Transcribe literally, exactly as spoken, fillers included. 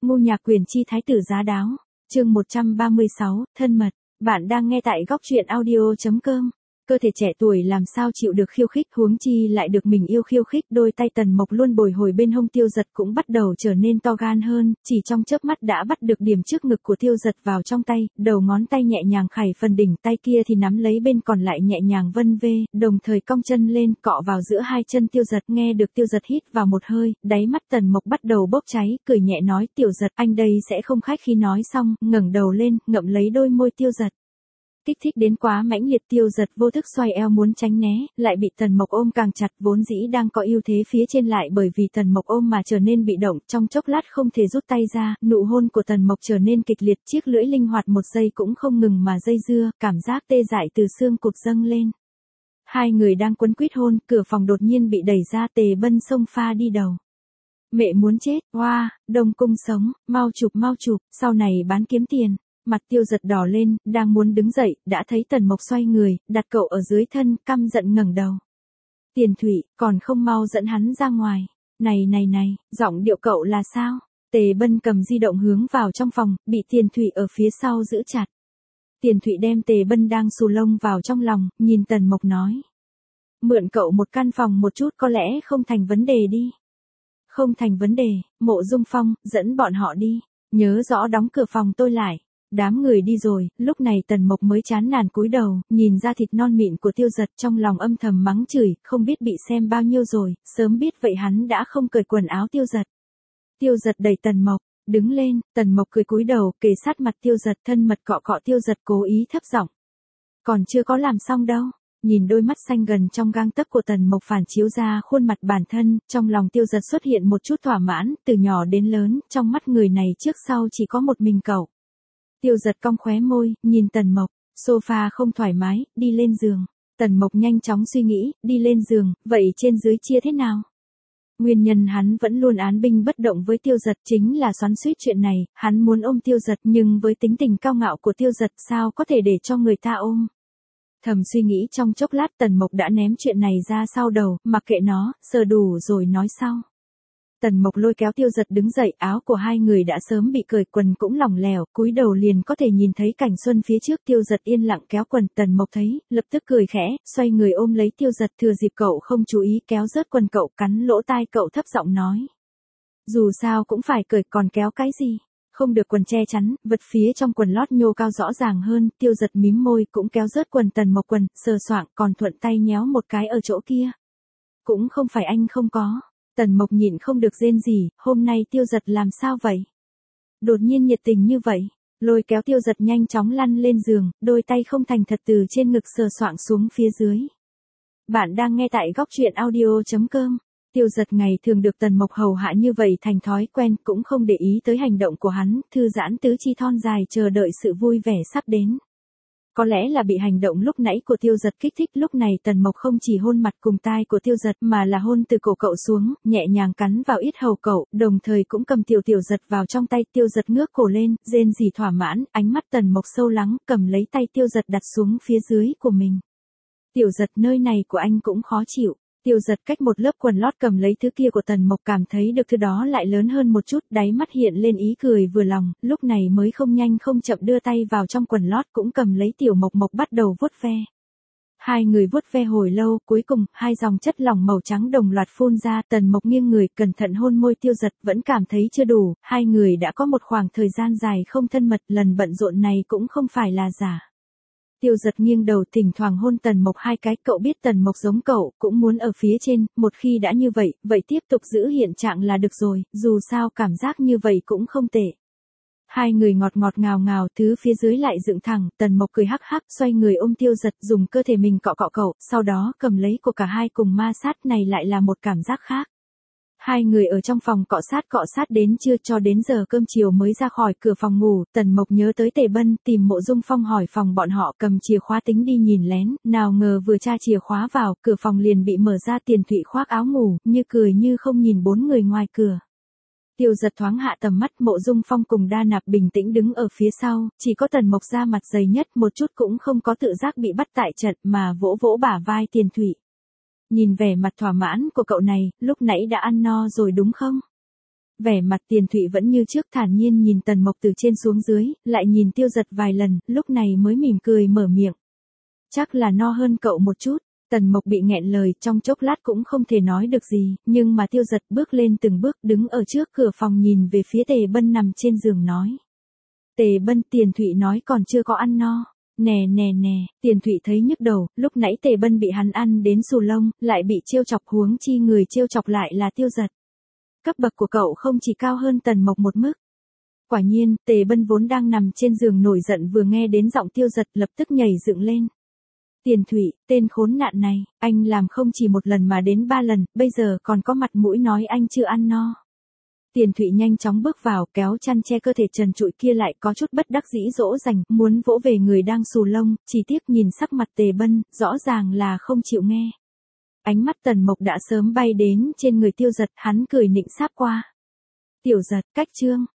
Ngô Nhạc Quyền chi thái tử giá đáo. Chương một trăm ba mươi sáu, thân mật. Bạn đang nghe tại góc truyện audio chấm com. Cơ thể trẻ tuổi làm sao chịu được khiêu khích, huống chi lại được mình yêu khiêu khích. Đôi tay Tần Mộc luôn bồi hồi bên hông Tiêu Dật cũng bắt đầu trở nên to gan hơn, chỉ trong chớp mắt đã bắt được điểm trước ngực của Tiêu Dật vào trong tay, đầu ngón tay nhẹ nhàng khải phần đỉnh tay kia thì nắm lấy bên còn lại nhẹ nhàng vân vê, đồng thời cong chân lên cọ vào giữa hai chân Tiêu Dật. Nghe được Tiêu Dật hít vào một hơi, đáy mắt Tần Mộc bắt đầu bốc cháy, cười nhẹ nói: Tiểu Dật, anh đây sẽ không khách khí. Nói xong, ngẩng đầu lên, ngậm lấy đôi môi Tiêu Dật. Kích thích đến quá mãnh liệt, Tiêu Dật vô thức xoay eo muốn tránh né, lại bị Tần Mộc ôm càng chặt, vốn dĩ đang có ưu thế phía trên lại bởi vì Tần Mộc ôm mà trở nên bị động, trong chốc lát không thể rút tay ra, nụ hôn của Tần Mộc trở nên kịch liệt, chiếc lưỡi linh hoạt một giây cũng không ngừng mà dây dưa, cảm giác tê dại từ xương cụt dâng lên. Hai người đang quấn quýt hôn, cửa phòng đột nhiên bị đẩy ra, Tề Bân xông pha đi đầu. Mẹ muốn chết, oa, Đông Cung sống, mau chụp mau chụp, sau này bán kiếm tiền. Mặt Tiêu Dật đỏ lên, đang muốn đứng dậy, đã thấy Tần Mộc xoay người, đặt cậu ở dưới thân, căm giận ngẩng đầu. Tiền Thụy, còn không mau dẫn hắn ra ngoài. Này này này, giọng điệu cậu là sao? Tề Bân cầm di động hướng vào trong phòng, bị Tiền Thụy ở phía sau giữ chặt. Tiền Thụy đem Tề Bân đang xù lông vào trong lòng, nhìn Tần Mộc nói. Mượn cậu một căn phòng một chút có lẽ không thành vấn đề đi. Không thành vấn đề, Mộ Dung Phong, dẫn bọn họ đi. Nhớ rõ đóng cửa phòng tôi lại. Đám người đi rồi, lúc này Tần Mộc mới chán nản cúi đầu, nhìn ra thịt non mịn của Tiêu Dật, trong lòng âm thầm mắng chửi, không biết bị xem bao nhiêu rồi, sớm biết vậy hắn đã không cởi quần áo Tiêu Dật. Tiêu Dật đẩy Tần Mộc, đứng lên, Tần Mộc cười cúi đầu, kề sát mặt Tiêu Dật, thân mật cọ cọ Tiêu Dật, cố ý thấp giọng. Còn chưa có làm xong đâu. Nhìn đôi mắt xanh gần trong gang tấc của Tần Mộc phản chiếu ra khuôn mặt bản thân, trong lòng Tiêu Dật xuất hiện một chút thỏa mãn, từ nhỏ đến lớn, trong mắt người này trước sau chỉ có một mình cậu. Tiêu Dật cong khóe môi, nhìn Tần Mộc, sofa không thoải mái, đi lên giường. Tần Mộc nhanh chóng suy nghĩ, đi lên giường, vậy trên dưới chia thế nào? Nguyên nhân hắn vẫn luôn án binh bất động với Tiêu Dật chính là xoắn xuýt chuyện này, hắn muốn ôm Tiêu Dật nhưng với tính tình cao ngạo của Tiêu Dật sao có thể để cho người ta ôm. Thầm suy nghĩ trong chốc lát, Tần Mộc đã ném chuyện này ra sau đầu, mặc kệ nó, sờ đủ rồi nói sau. Tần Mộc lôi kéo Tiêu Dật đứng dậy, áo của hai người đã sớm bị cởi, quần cũng lỏng lẻo, cúi đầu liền có thể nhìn thấy cảnh xuân phía trước. Tiêu Dật yên lặng kéo quần, Tần Mộc thấy, lập tức cười khẽ, xoay người ôm lấy Tiêu Dật, thừa dịp cậu không chú ý kéo rớt quần cậu, cắn lỗ tai cậu thấp giọng nói. Dù sao cũng phải cởi, còn kéo cái gì? Không được quần che chắn, vật phía trong quần lót nhô cao rõ ràng hơn. Tiêu Dật mím môi, cũng kéo rớt quần Tần Mộc, quần, sờ soạng, còn thuận tay nhéo một cái ở chỗ kia. Cũng không phải anh không có. Tần Mộc nhịn không được rên rỉ, hôm nay Tiêu Dật làm sao vậy? Đột nhiên nhiệt tình như vậy, lôi kéo Tiêu Dật nhanh chóng lăn lên giường, đôi tay không thành thật từ trên ngực sờ soạng xuống phía dưới. Bạn đang nghe tại góc truyện audio chấm com. Tiêu Dật ngày thường được Tần Mộc hầu hạ như vậy thành thói quen, cũng không để ý tới hành động của hắn, thư giãn tứ chi thon dài chờ đợi sự vui vẻ sắp đến. Có lẽ là bị hành động lúc nãy của Tiêu Dật kích thích, lúc này Tần Mộc không chỉ hôn mặt cùng tai của Tiêu Dật mà là hôn từ cổ cậu xuống, nhẹ nhàng cắn vào yết hầu cậu, đồng thời cũng cầm tiểu tiểu Dật vào trong tay. Tiêu Dật ngước cổ lên, rên rỉ thỏa mãn, ánh mắt Tần Mộc sâu lắng, cầm lấy tay Tiêu Dật đặt xuống phía dưới của mình. Tiểu Dật, nơi này của anh cũng khó chịu. Tiêu Dật cách một lớp quần lót cầm lấy thứ kia của Tần Mộc, cảm thấy được thứ đó lại lớn hơn một chút, đáy mắt hiện lên ý cười vừa lòng, lúc này mới không nhanh không chậm đưa tay vào trong quần lót, cũng cầm lấy Tiểu Mộc Mộc bắt đầu vuốt ve. Hai người vuốt ve hồi lâu, cuối cùng, hai dòng chất lỏng màu trắng đồng loạt phun ra. Tần Mộc nghiêng người, cẩn thận hôn môi Tiêu Dật, vẫn cảm thấy chưa đủ, hai người đã có một khoảng thời gian dài không thân mật, lần bận rộn này cũng không phải là giả. Tiêu Dật nghiêng đầu, thỉnh thoảng hôn Tần Mộc hai cái, cậu biết Tần Mộc giống cậu, cũng muốn ở phía trên, một khi đã như vậy, vậy tiếp tục giữ hiện trạng là được rồi, dù sao cảm giác như vậy cũng không tệ. Hai người ngọt ngọt ngào ngào, thứ phía dưới lại dựng thẳng, Tần Mộc cười hắc hắc, xoay người ôm Tiêu Dật, dùng cơ thể mình cọ cọ cậu, sau đó cầm lấy của cả hai cùng ma sát, này lại là một cảm giác khác. Hai người ở trong phòng cọ sát cọ sát đến trưa, cho đến giờ cơm chiều mới ra khỏi cửa phòng ngủ. Tần Mộc nhớ tới Tề Bân, tìm Mộ Dung Phong hỏi phòng bọn họ, cầm chìa khóa tính đi nhìn lén, nào ngờ vừa tra chìa khóa vào, cửa phòng liền bị mở ra. Tiền Thụy khoác áo ngủ, như cười như không nhìn bốn người ngoài cửa. Tiêu Dật thoáng hạ tầm mắt, Mộ Dung Phong cùng Đa Nạp bình tĩnh đứng ở phía sau, chỉ có Tần Mộc da mặt dày nhất, một chút cũng không có tự giác bị bắt tại trận, mà vỗ vỗ bả vai Tiền Thụy. Nhìn vẻ mặt thỏa mãn của cậu này, lúc nãy đã ăn no rồi đúng không? Vẻ mặt Tiền Thụy vẫn như trước thản nhiên nhìn Tần Mộc từ trên xuống dưới, lại nhìn Tiêu Giật vài lần, lúc này mới mỉm cười mở miệng. Chắc là no hơn cậu một chút. Tần Mộc bị nghẹn lời, trong chốc lát cũng không thể nói được gì, nhưng mà Tiêu Giật bước lên từng bước đứng ở trước cửa phòng nhìn về phía Tề Bân nằm trên giường nói. Tề Bân, Tiền Thụy nói còn chưa có ăn no. Nè nè nè, Tiền Thụy thấy nhức đầu, lúc nãy Tề Bân bị hắn ăn đến xù lông, lại bị trêu chọc, huống chi người trêu chọc lại là Tiêu Giật. Cấp bậc của cậu không chỉ cao hơn Tần Mộc một mức. Quả nhiên, Tề Bân vốn đang nằm trên giường nổi giận vừa nghe đến giọng Tiêu Giật lập tức nhảy dựng lên. Tiền Thụy, tên khốn nạn này, anh làm không chỉ một lần mà đến ba lần, bây giờ còn có mặt mũi nói anh chưa ăn no. Tiền Thụy nhanh chóng bước vào, kéo chăn che cơ thể trần trụi kia lại, có chút bất đắc dĩ dỗ dành, muốn vỗ về người đang xù lông, chỉ tiếc nhìn sắc mặt Tề Bân, rõ ràng là không chịu nghe. Ánh mắt Tần Mộc đã sớm bay đến trên người Tiêu Giật, hắn cười nịnh sáp qua. Tiểu Giật, cách chương.